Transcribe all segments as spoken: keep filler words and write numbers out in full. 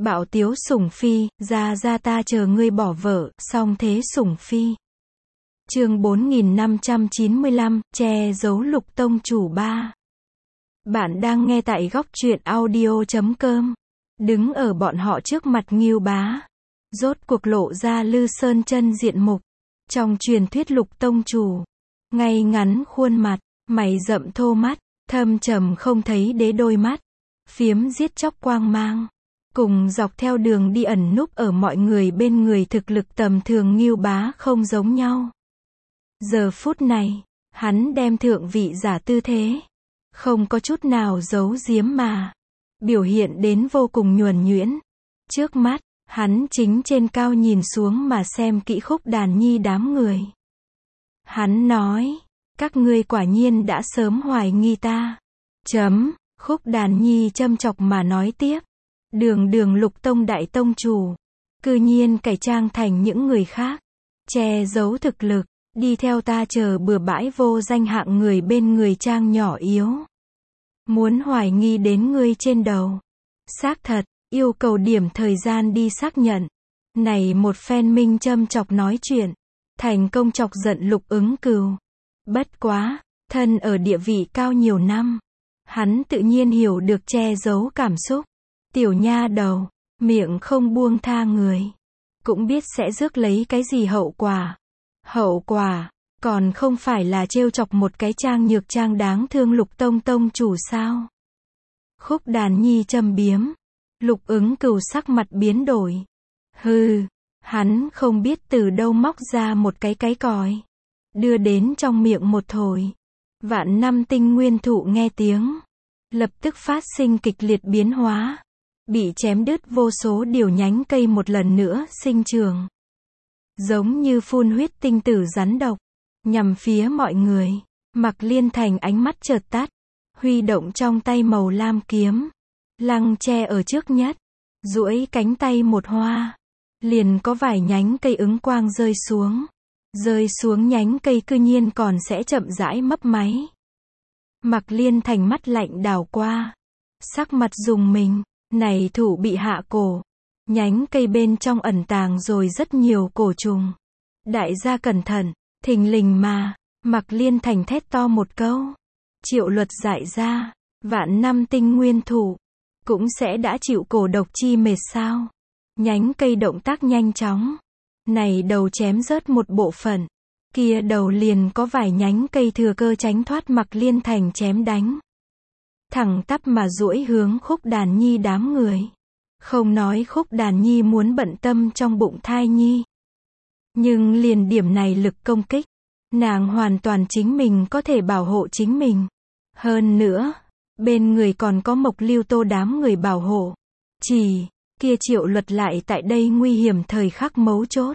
Bạo tiếu sủng phi, ra ra ta chờ ngươi bỏ vợ, song thế sủng phi. Chương bốn nghìn năm trăm chín mươi lăm, che giấu Lục tông chủ ba. Bạn đang nghe tại góc truyện audio chấm com. Đứng ở bọn họ trước mặt Ngưu Bá, rốt cuộc lộ ra Lư Sơn chân diện mục. Trong truyền thuyết Lục tông chủ, ngay ngắn khuôn mặt, mày rậm thô mắt, thâm trầm không thấy đế đôi mắt, phiếm giết chóc quang mang. Cùng dọc theo đường đi ẩn núp ở mọi người bên người thực lực tầm thường Ngưu Bá không giống nhau. Giờ phút này, hắn đem thượng vị giả tư thế, không có chút nào giấu giếm mà biểu hiện đến vô cùng nhuần nhuyễn. Trước mắt, hắn chính trên cao nhìn xuống mà xem kỹ Khúc Đàn Nhi đám người. Hắn nói, các ngươi quả nhiên đã sớm hoài nghi ta. Chấm, Khúc Đàn Nhi châm chọc mà nói tiếp. Đường đường Lục tông đại tông chủ, cư nhiên cải trang thành những người khác, che giấu thực lực, đi theo ta chờ bừa bãi vô danh hạng người bên người trang nhỏ yếu. Muốn hoài nghi đến ngươi trên đầu. Xác thật, yêu cầu điểm thời gian đi xác nhận. Này một phen minh châm chọc nói chuyện, thành công chọc giận Lục Ứng Cừu. Bất quá, thân ở địa vị cao nhiều năm, hắn tự nhiên hiểu được che giấu cảm xúc. Tiểu nha đầu, miệng không buông tha người, cũng biết sẽ rước lấy cái gì hậu quả. Hậu quả, còn không phải là trêu chọc một cái trang nhược trang đáng thương Lục tông tông chủ sao? Khúc Đàn Nhi châm biếm. Lục Ứng Cừu sắc mặt biến đổi. Hừ, hắn không biết từ đâu móc ra một cái cái còi, đưa đến trong miệng một thổi. Vạn năm tinh nguyên thụ nghe tiếng, lập tức phát sinh kịch liệt biến hóa, bị chém đứt vô số điều nhánh cây một lần nữa sinh trưởng. Giống như phun huyết tinh tử rắn độc, nhằm phía mọi người. Mạc Liên Thành ánh mắt chợt tắt, huy động trong tay màu lam kiếm, lăng che ở trước nhất, duỗi cánh tay một hoa, liền có vài nhánh cây ứng quang rơi xuống. Rơi xuống nhánh cây cư nhiên còn sẽ chậm rãi mấp máy. Mạc Liên Thành mắt lạnh đảo qua, sắc mặt rùng mình. Này thủ bị hạ cổ, nhánh cây bên trong ẩn tàng rồi rất nhiều cổ trùng. Đại gia cẩn thận, thình lình mà, Mạc Liên Thành thét to một câu. Triệu Luật dạy ra, vạn năm tinh nguyên thủ, cũng sẽ đã chịu cổ độc chi mệt sao? Nhánh cây động tác nhanh chóng. Này đầu chém rớt một bộ phận, kia đầu liền có vài nhánh cây thừa cơ tránh thoát Mạc Liên Thành chém đánh. Thẳng tắp mà duỗi hướng Khúc Đàn Nhi đám người. Không nói Khúc Đàn Nhi muốn bận tâm trong bụng thai nhi, nhưng liền điểm này lực công kích, nàng hoàn toàn chính mình có thể bảo hộ chính mình. Hơn nữa, bên người còn có Mộc Lưu Tô đám người bảo hộ. Chỉ, kia Triệu Luật lại tại đây nguy hiểm thời khắc mấu chốt,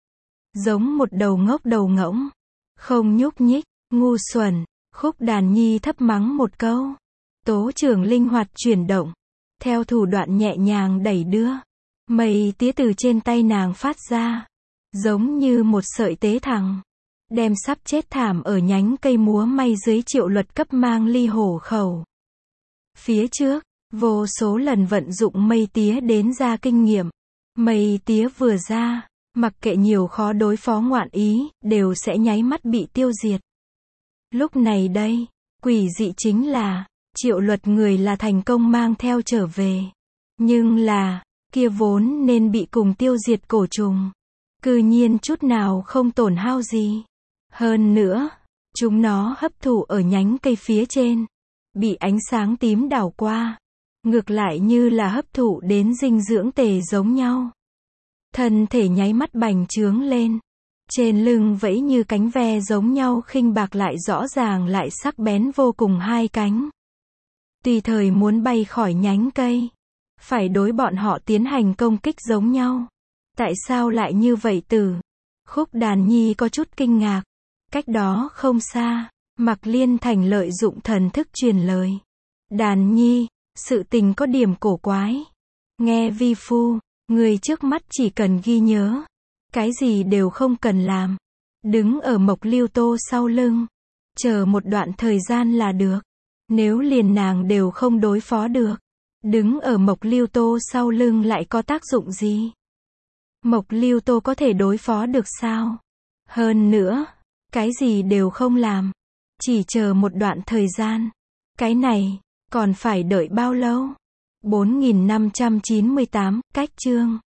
giống một đầu ngốc đầu ngỗng, không nhúc nhích, ngu xuẩn. Khúc Đàn Nhi thấp mắng một câu. Tố trưởng linh hoạt chuyển động, theo thủ đoạn nhẹ nhàng đẩy đưa, mây tía từ trên tay nàng phát ra, giống như một sợi tế thẳng, đem sắp chết thảm ở nhánh cây múa may dưới Triệu Luật cấp mang ly hổ khẩu. Phía trước, vô số lần vận dụng mây tía đến ra kinh nghiệm, mây tía vừa ra, mặc kệ nhiều khó đối phó ngoạn ý, đều sẽ nháy mắt bị tiêu diệt. Lúc này đây, quỷ dị chính là, Triệu Luật người là thành công mang theo trở về. Nhưng là, kia vốn nên bị cùng tiêu diệt cổ trùng, cư nhiên chút nào không tổn hao gì. Hơn nữa, chúng nó hấp thụ ở nhánh cây phía trên, bị ánh sáng tím đảo qua, ngược lại như là hấp thụ đến dinh dưỡng tề giống nhau. Thân thể nháy mắt bành trướng lên, trên lưng vẫy như cánh ve giống nhau khinh bạc lại rõ ràng lại sắc bén vô cùng hai cánh. Tùy thời muốn bay khỏi nhánh cây, phải đối bọn họ tiến hành công kích giống nhau. Tại sao lại như vậy tử? Khúc Đàn Nhi có chút kinh ngạc. Cách đó không xa, Mạc Liên Thành lợi dụng thần thức truyền lời. Đàn Nhi, sự tình có điểm cổ quái. Nghe vi phu, người trước mắt chỉ cần ghi nhớ, cái gì đều không cần làm. Đứng ở Mộc Lưu Tô sau lưng, chờ một đoạn thời gian là được. Nếu liền nàng đều không đối phó được, Đứng ở Mộc Lưu Tô sau lưng lại có tác dụng gì? Mộc Lưu Tô có thể đối phó được sao? Hơn nữa, cái gì đều không làm. Chỉ chờ một đoạn thời gian. Cái này, còn phải đợi bao lâu? bốn nghìn năm trăm chín mươi tám, cách chương.